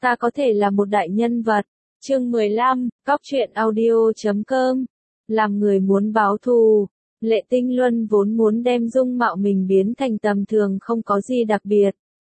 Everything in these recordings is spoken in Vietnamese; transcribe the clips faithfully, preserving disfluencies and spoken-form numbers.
Ta có thể là một đại nhân vật. Chương mười lăm, cóc truyện audio chấm com. Làm người muốn báo thù. Lệ Tinh Luân vốn muốn đem dung mạo mình biến thành tầm thường không có gì đặc biệt.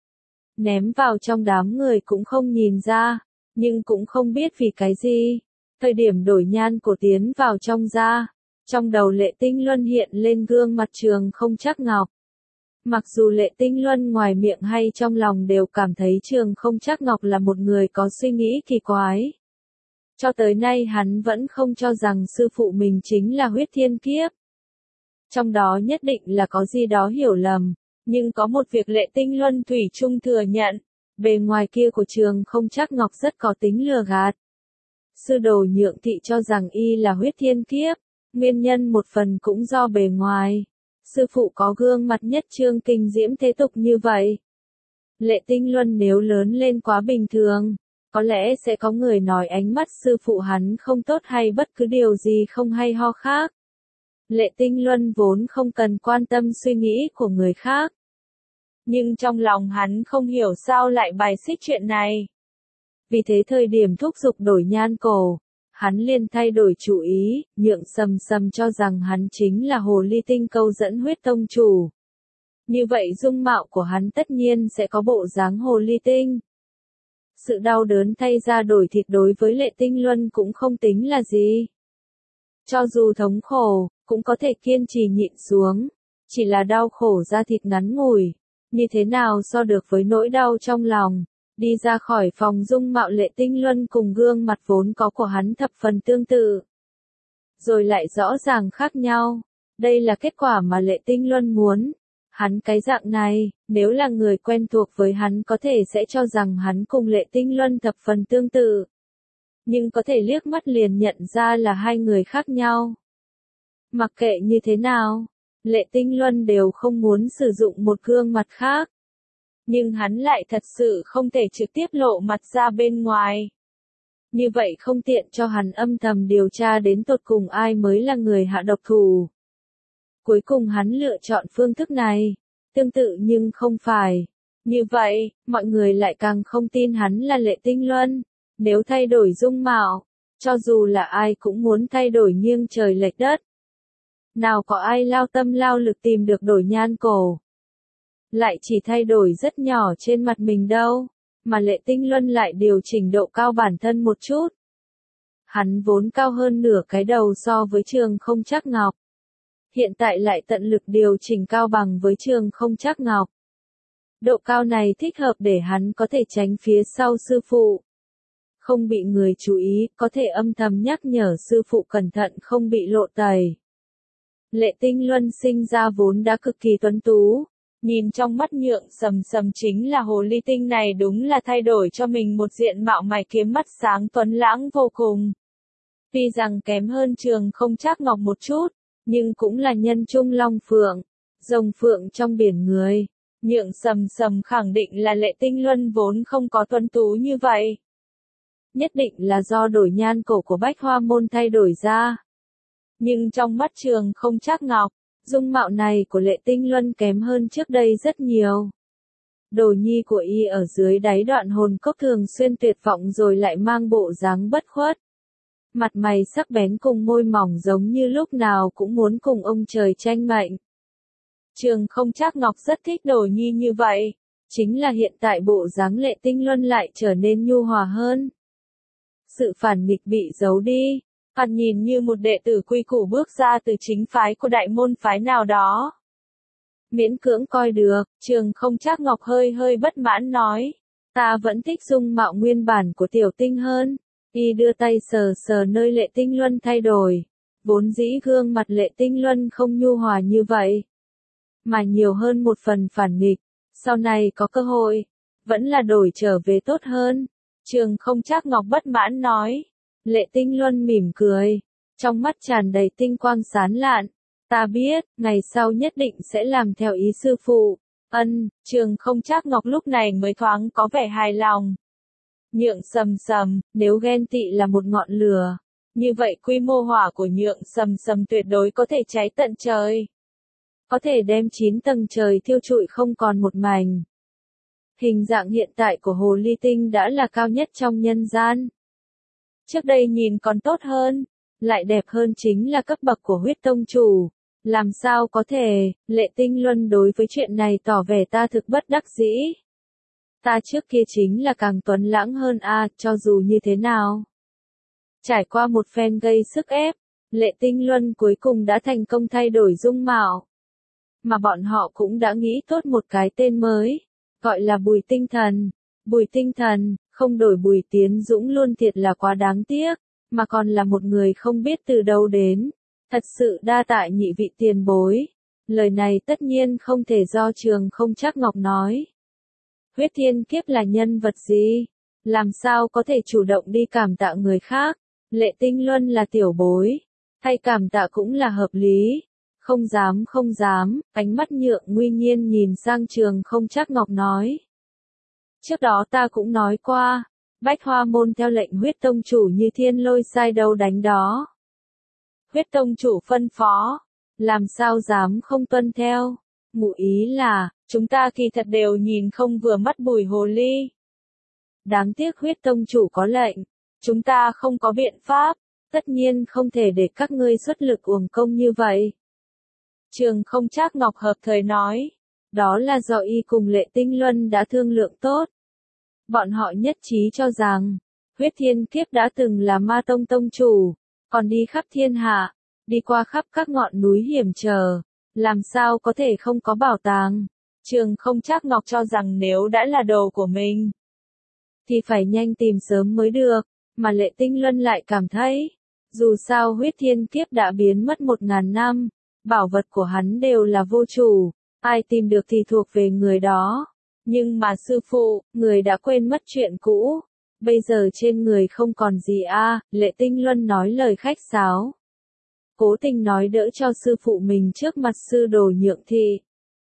Ném vào trong đám người cũng không nhìn ra, nhưng cũng không biết vì cái gì. Thời điểm đổi nhan cổ tiến vào trong da, trong đầu Lệ Tinh Luân hiện lên gương mặt Trường Không Trắc Ngọc. Mặc dù Lệ Tinh Luân ngoài miệng hay trong lòng đều cảm thấy Trường Không Trắc Ngọc là một người có suy nghĩ kỳ quái. Cho tới nay hắn vẫn không cho rằng sư phụ mình chính là Huyết Thiên Kiếp. Trong đó nhất định là có gì đó hiểu lầm, nhưng có một việc Lệ Tinh Luân thủy chung thừa nhận, bề ngoài kia của Trường Không Trắc Ngọc rất có tính lừa gạt. Sư đồ Nhượng Thị cho rằng y là Huyết Thiên Kiếp, nguyên nhân một phần cũng do bề ngoài. Sư phụ có gương mặt nhất trương kinh diễm thế tục như vậy. Lệ Tinh Luân nếu lớn lên quá bình thường, có lẽ sẽ có người nói ánh mắt sư phụ hắn không tốt hay bất cứ điều gì không hay ho khác. Lệ Tinh Luân vốn không cần quan tâm suy nghĩ của người khác. Nhưng trong lòng hắn không hiểu sao lại bài xích chuyện này. Vì thế thời điểm thúc giục đổi nhan cổ, hắn liền thay đổi chủ ý, Nhượng Sầm Sầm cho rằng hắn chính là hồ ly tinh câu dẫn Huyết Tông chủ. Như vậy dung mạo của hắn tất nhiên sẽ có bộ dáng hồ ly tinh. Sự đau đớn thay ra đổi thịt đối với Lệ Tinh Luân cũng không tính là gì. Cho dù thống khổ, cũng có thể kiên trì nhịn xuống, chỉ là đau khổ da thịt ngắn ngủi, như thế nào so được với nỗi đau trong lòng. Đi ra khỏi phòng dung mạo Lệ Tinh Luân cùng gương mặt vốn có của hắn thập phần tương tự. Rồi lại rõ ràng khác nhau. Đây là kết quả mà Lệ Tinh Luân muốn. Hắn cái dạng này, nếu là người quen thuộc với hắn có thể sẽ cho rằng hắn cùng Lệ Tinh Luân thập phần tương tự. Nhưng có thể liếc mắt liền nhận ra là hai người khác nhau. Mặc kệ như thế nào, Lệ Tinh Luân đều không muốn sử dụng một gương mặt khác. Nhưng hắn lại thật sự không thể trực tiếp lộ mặt ra bên ngoài. Như vậy không tiện cho hắn âm thầm điều tra đến tột cùng ai mới là người hạ độc thủ. Cuối cùng hắn lựa chọn phương thức này, tương tự nhưng không phải. Như vậy, mọi người lại càng không tin hắn là Lệ Tinh Luân. Nếu thay đổi dung mạo, cho dù là ai cũng muốn thay đổi nghiêng trời lệch đất. Nào có ai lao tâm lao lực tìm được đổi nhan cổ. Lại chỉ thay đổi rất nhỏ trên mặt mình đâu, mà Lệ Tinh Luân lại điều chỉnh độ cao bản thân một chút. Hắn vốn cao hơn nửa cái đầu so với Trường Không Trắc Ngọc. Hiện tại lại tận lực điều chỉnh cao bằng với Trường Không Trắc Ngọc. Độ cao này thích hợp để hắn có thể tránh phía sau sư phụ. Không bị người chú ý, có thể âm thầm nhắc nhở sư phụ cẩn thận không bị lộ tẩy. Lệ Tinh Luân sinh ra vốn đã cực kỳ tuấn tú. Nhìn trong mắt Nhượng Sầm Sầm chính là hồ ly tinh này đúng là thay đổi cho mình một diện mạo mày kiếm mắt sáng tuấn lãng vô cùng. Tuy rằng kém hơn Trường Không Trắc Ngọc một chút, nhưng cũng là nhân trung long phượng, rồng phượng trong biển người. Nhượng Sầm Sầm khẳng định là Lệ Tinh Luân vốn không có tuấn tú như vậy. Nhất định là do đổi nhan cổ của Bách Hoa Môn thay đổi ra. Nhưng trong mắt Trường Không Trắc Ngọc, dung mạo này của Lệ Tinh Luân kém hơn trước đây rất nhiều. Đồ nhi của y ở dưới đáy đoạn hồn cốc thường xuyên tuyệt vọng rồi lại mang bộ dáng bất khuất. Mặt mày sắc bén cùng môi mỏng giống như lúc nào cũng muốn cùng ông trời tranh mệnh. Trường Không Trắc Ngọc rất thích đồ nhi như vậy, chính là hiện tại bộ dáng Lệ Tinh Luân lại trở nên nhu hòa hơn. Sự phản nghịch bị giấu đi. Hắn nhìn như một đệ tử quy củ bước ra từ chính phái của đại môn phái nào đó. Miễn cưỡng coi được, Trường Không Trắc Ngọc hơi hơi bất mãn nói. Ta vẫn thích dung mạo nguyên bản của Tiểu Tinh hơn. Y đưa tay sờ sờ nơi Lệ Tinh Luân thay đổi. Vốn dĩ gương mặt Lệ Tinh Luân không nhu hòa như vậy. Mà nhiều hơn một phần phản nghịch. Sau này có cơ hội, vẫn là đổi trở về tốt hơn. Trường Không Trắc Ngọc bất mãn nói. Lệ Tinh Luân mỉm cười, trong mắt tràn đầy tinh quang sáng lạn. Ta biết, ngày sau nhất định sẽ làm theo ý sư phụ. Ân, Trường Không Trắc Ngọc lúc này mới thoáng có vẻ hài lòng. Nhượng Sầm Sầm, nếu ghen tị là một ngọn lửa, như vậy quy mô hỏa của Nhượng Sầm Sầm tuyệt đối có thể cháy tận trời. Có thể đem chín tầng trời thiêu trụi không còn một mảnh. Hình dạng hiện tại của hồ ly tinh đã là cao nhất trong nhân gian. Trước đây nhìn còn tốt hơn, lại đẹp hơn chính là cấp bậc của huyết tông chủ. Làm sao có thể, Lệ Tinh Luân đối với chuyện này tỏ vẻ ta thực bất đắc dĩ. Ta trước kia chính là càng tuấn lãng hơn a, cho dù như thế nào. Trải qua một phen gây sức ép, Lệ Tinh Luân cuối cùng đã thành công thay đổi dung mạo. Mà bọn họ cũng đã nghĩ tốt một cái tên mới, gọi là Bùi Tinh Thần. Bùi Tinh Thần, không đổi Bùi Tiến Dũng luôn thiệt là quá đáng tiếc, mà còn là một người không biết từ đâu đến. Thật sự đa tạ nhị vị tiền bối. Lời này tất nhiên không thể do Trường Không Trác Ngọc nói. Huyết Thiên Kiếp là nhân vật gì? Làm sao có thể chủ động đi cảm tạ người khác? Lệ Tinh Luân là tiểu bối, thay cảm tạ cũng là hợp lý. Không dám không dám, ánh mắt Nhượng Nguy Nhiên nhìn sang Trường Không Trác Ngọc nói. Trước đó ta cũng nói qua, Bách Hoa Môn theo lệnh huyết tông chủ như thiên lôi sai đâu đánh đó. Huyết tông chủ phân phó, làm sao dám không tuân theo. Ngụ ý là, chúng ta kỳ thật đều nhìn không vừa mắt Bùi hồ ly. Đáng tiếc huyết tông chủ có lệnh, chúng ta không có biện pháp, tất nhiên không thể để các ngươi xuất lực uổng công như vậy. Trường Không Trác Ngọc hợp thời nói, đó là do y cùng Lệ Tinh Luân đã thương lượng tốt. Bọn họ nhất trí cho rằng, Huyết Thiên Kiếp đã từng là Ma Tông tông chủ, còn đi khắp thiên hạ, đi qua khắp các ngọn núi hiểm trở, làm sao có thể không có bảo tàng. Trường Không Trác Ngọc cho rằng nếu đã là đồ của mình, thì phải nhanh tìm sớm mới được, mà Lệ Tinh Luân lại cảm thấy, dù sao Huyết Thiên Kiếp đã biến mất một ngàn năm, bảo vật của hắn đều là vô chủ, ai tìm được thì thuộc về người đó. Nhưng mà sư phụ, người đã quên mất chuyện cũ, bây giờ trên người không còn gì a. À, Lệ Tinh Luân nói lời khách sáo. Cố tình nói đỡ cho sư phụ mình trước mặt sư đồ Nhượng thị.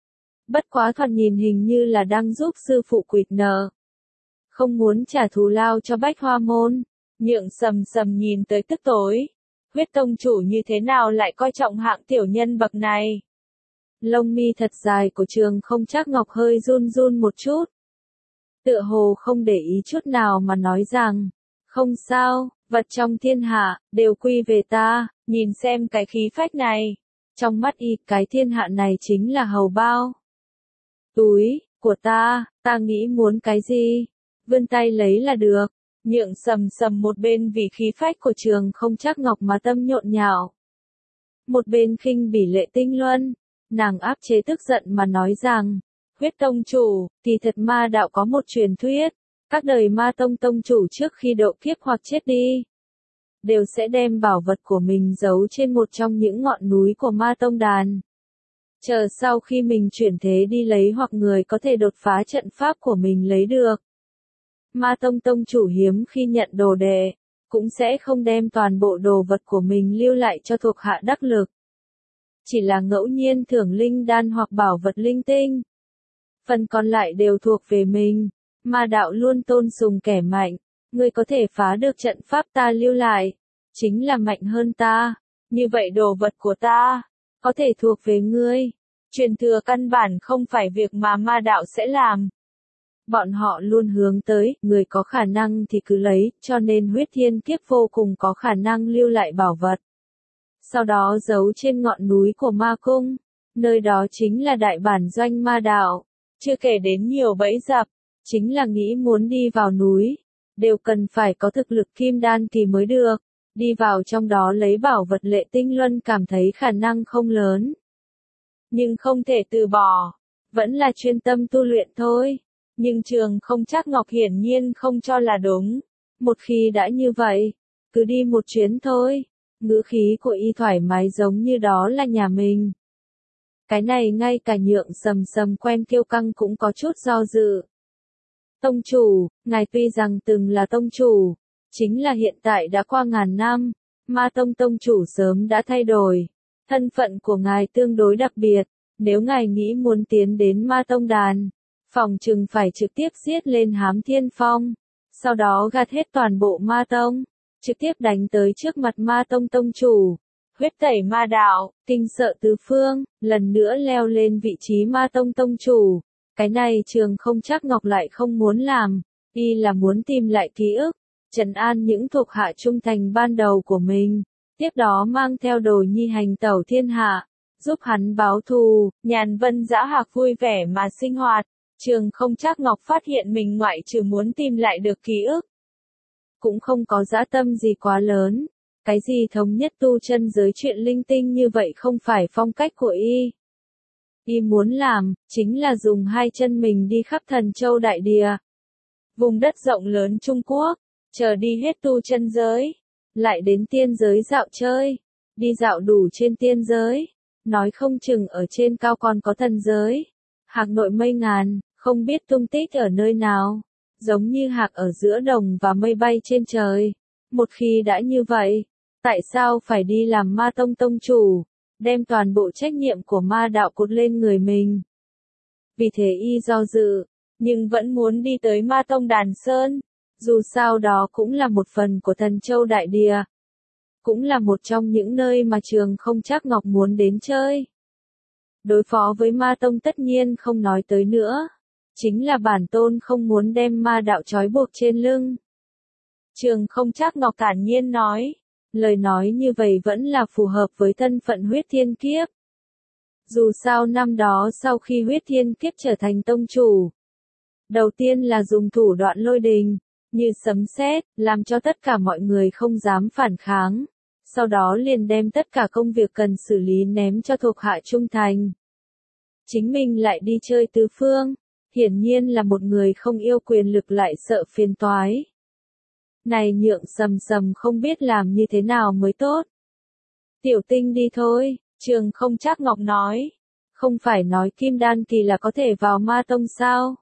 Bất quá thoạt nhìn hình như là đang giúp sư phụ quỵt nợ. Không muốn trả thù lao cho Bách Hoa Môn. Nhượng sầm sầm nhìn tới tức tối. Huyết tông chủ như thế nào lại coi trọng hạng tiểu nhân bậc này? Lông mi thật dài của Trường Không Trác Ngọc hơi run run một chút. Tựa hồ không để ý chút nào mà nói rằng, không sao, vật trong thiên hạ, đều quy về ta, nhìn xem cái khí phách này. Trong mắt y, cái thiên hạ này chính là hầu bao. Túi, của ta, ta nghĩ muốn cái gì? Vươn tay lấy là được. Nhượng sầm sầm một bên vì khí phách của Trường Không Trác Ngọc mà tâm nhộn nhạo. Một bên khinh bỉ Lệ Tinh Luân, nàng áp chế tức giận mà nói rằng, huyết tông chủ, thì thật ma đạo có một truyền thuyết, các đời ma tông tông chủ trước khi độ kiếp hoặc chết đi, đều sẽ đem bảo vật của mình giấu trên một trong những ngọn núi của ma tông đàn. Chờ sau khi mình chuyển thế đi lấy hoặc người có thể đột phá trận pháp của mình lấy được. Ma tông tông chủ hiếm khi nhận đồ đệ, cũng sẽ không đem toàn bộ đồ vật của mình lưu lại cho thuộc hạ đắc lực. Chỉ là ngẫu nhiên thưởng linh đan hoặc bảo vật linh tinh. Phần còn lại đều thuộc về mình. Ma đạo luôn tôn sùng kẻ mạnh. Ngươi có thể phá được trận pháp ta lưu lại, chính là mạnh hơn ta. Như vậy đồ vật của ta, có thể thuộc về ngươi. Truyền thừa căn bản không phải việc mà ma đạo sẽ làm. Bọn họ luôn hướng tới, người có khả năng thì cứ lấy, cho nên Huyết Thiên Kiếp vô cùng có khả năng lưu lại bảo vật. Sau đó giấu trên ngọn núi của ma cung, nơi đó chính là đại bản doanh ma đạo, chưa kể đến nhiều bẫy dập, chính là nghĩ muốn đi vào núi, đều cần phải có thực lực kim đan kỳ mới được, đi vào trong đó lấy bảo vật. Lệ Tinh Luân cảm thấy khả năng không lớn, nhưng không thể từ bỏ, vẫn là chuyên tâm tu luyện thôi. Nhưng Trường Không Trác Ngọc hiển nhiên không cho là đúng, một khi đã như vậy, cứ đi một chuyến thôi. Ngữ khí của y thoải mái giống như đó là nhà mình. Cái này ngay cả Nhượng sầm sầm quen kiêu căng cũng có chút do dự. Tông chủ, ngài tuy rằng từng là tông chủ, chính là hiện tại đã qua ngàn năm, ma tông tông chủ sớm đã thay đổi. Thân phận của ngài tương đối đặc biệt, nếu ngài nghĩ muốn tiến đến ma tông đàn, phòng chừng phải trực tiếp giết lên Hám Thiên Phong, sau đó gạt hết toàn bộ ma tông. Trực tiếp đánh tới trước mặt ma tông tông chủ, huyết tẩy ma đạo, kinh sợ tứ phương, lần nữa leo lên vị trí ma tông tông chủ. Cái này Trường Không Trác Ngọc lại không muốn làm, y là muốn tìm lại ký ức, trấn an những thuộc hạ trung thành ban đầu của mình, tiếp đó mang theo Đồ Nhi hành tẩu thiên hạ, giúp hắn báo thù. Nhàn Vân Dã Hạc vui vẻ mà sinh hoạt, Trường Không Trác Ngọc phát hiện mình ngoại trừ muốn tìm lại được ký ức, cũng không có dã tâm gì quá lớn. Cái gì thống nhất tu chân giới chuyện linh tinh như vậy không phải phong cách của y. Y muốn làm, chính là dùng hai chân mình đi khắp Thần Châu Đại Địa, vùng đất rộng lớn Trung Quốc, chờ đi hết tu chân giới, lại đến tiên giới dạo chơi, đi dạo đủ trên tiên giới, nói không chừng ở trên cao còn có thần giới. Hạc nội mây ngàn, không biết tung tích ở nơi nào, giống như hạc ở giữa đồng và mây bay trên trời. Một khi đã như vậy, tại sao phải đi làm Ma Tông tông chủ, đem toàn bộ trách nhiệm của ma đạo cột lên người mình? Vì thế y do dự, nhưng vẫn muốn đi tới Ma Tông Đàn Sơn, dù sao đó cũng là một phần của Thần Châu Đại Địa, cũng là một trong những nơi mà Trường Không Trác Ngọc muốn đến chơi. Đối phó với Ma Tông tất nhiên không nói tới nữa, chính là bản tôn không muốn đem ma đạo trói buộc trên lưng. Trường Không Trác Ngọc thản nhiên nói, lời nói như vậy vẫn là phù hợp với thân phận Huyết Thiên Kiếp. Dù sao năm đó sau khi Huyết Thiên Kiếp trở thành tông chủ, đầu tiên là dùng thủ đoạn lôi đình, như sấm sét, làm cho tất cả mọi người không dám phản kháng. Sau đó liền đem tất cả công việc cần xử lý ném cho thuộc hạ trung thành. Chính mình lại đi chơi tứ phương, hiển nhiên là một người không yêu quyền lực lại sợ phiền toái. Này Nhượng Sầm Sầm không biết làm như thế nào mới tốt. Tiểu Tinh đi thôi, Trường Không Trác Ngọc nói. Không phải nói Kim Đan Kỳ là có thể vào Ma Tông sao?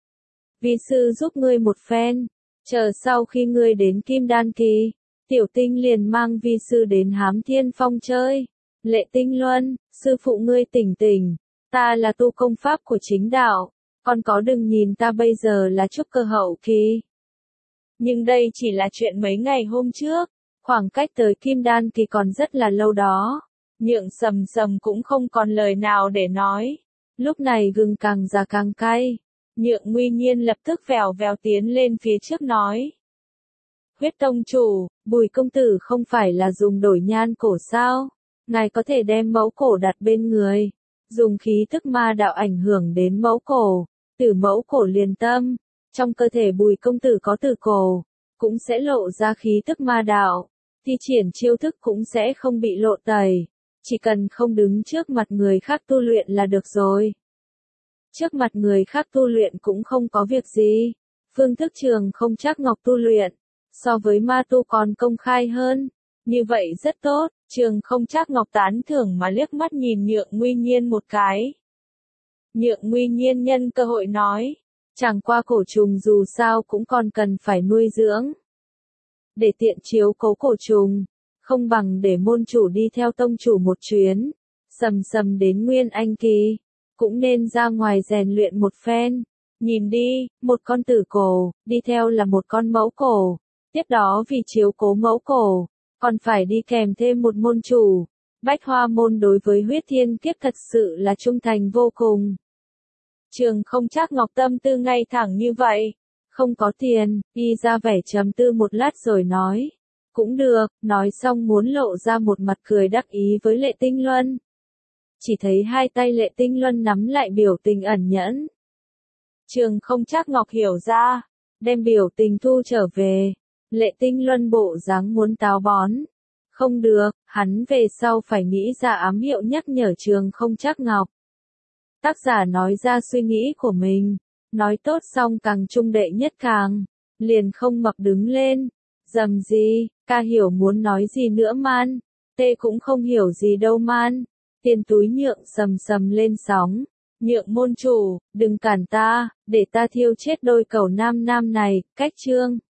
Vi sư giúp ngươi một phen, chờ sau khi ngươi đến Kim Đan Kỳ, Tiểu Tinh liền mang vi sư đến Hám Thiên Phong chơi. Lệ Tinh Luân, sư phụ ngươi tỉnh tỉnh, ta là tu công pháp của chính đạo, còn có đừng nhìn ta bây giờ là trúc cơ hậu kỳ. Nhưng đây chỉ là chuyện mấy ngày hôm trước, khoảng cách tới Kim Đan Kỳ còn rất là lâu đó. Nhượng Sầm Sầm cũng không còn lời nào để nói. Lúc này gừng càng già càng cay. Nhượng Nguy Nhiên lập tức vèo vèo tiến lên phía trước nói. Huyết tông chủ, Bùi công tử không phải là dùng đổi nhan cổ sao? Ngài có thể đem mẫu cổ đặt bên người, dùng khí tức ma đạo ảnh hưởng đến mẫu cổ, tử mẫu cổ liền tâm. Trong cơ thể Bùi công tử có tử cổ, cũng sẽ lộ ra khí tức ma đạo, thi triển chiêu thức cũng sẽ không bị lộ tẩy, chỉ cần không đứng trước mặt người khác tu luyện là được rồi. Trước mặt người khác tu luyện cũng không có việc gì, phương thức Trường Không Trác Ngọc tu luyện, so với ma tu còn công khai hơn, như vậy rất tốt. Trường Không Trác Ngọc tán thưởng mà liếc mắt nhìn Nhượng Nguy Nhiên một cái. Nhượng Nguy Nhiên nhân cơ hội nói. Chẳng qua cổ trùng dù sao cũng còn cần phải nuôi dưỡng. Để tiện chiếu cố cổ trùng, không bằng để môn chủ đi theo tông chủ một chuyến, Sầm Sầm đến Nguyên Anh Kỳ, cũng nên ra ngoài rèn luyện một phen. Nhìn đi, một con tử cổ, đi theo là một con mẫu cổ, tiếp đó vì chiếu cố mẫu cổ, còn phải đi kèm thêm một môn chủ. Bách Hoa môn đối với Huyết Thiên Kiếp thật sự là trung thành vô cùng. Trường Không Trác Ngọc tâm tư ngay thẳng như vậy. Không có tiền, y ra vẻ trầm tư một lát rồi nói. Cũng được, nói xong muốn lộ ra một mặt cười đắc ý với Lệ Tinh Luân. Chỉ thấy hai tay Lệ Tinh Luân nắm lại biểu tình ẩn nhẫn. Trường Không Trác Ngọc hiểu ra, đem biểu tình thu trở về. Lệ Tinh Luân bộ dáng muốn táo bón. Không được, hắn về sau phải nghĩ ra ám hiệu nhắc nhở Trường Không Trác Ngọc. Tác giả nói ra suy nghĩ của mình, nói tốt xong càng trung đệ nhất càng, liền không mập đứng lên. Dầm gì, ca hiểu muốn nói gì nữa man, tê cũng không hiểu gì đâu man. Tiền túi Nhượng Sầm Sầm lên sóng. Nhượng môn chủ, đừng cản ta, để ta thiêu chết đôi cẩu nam nam này. Cách chương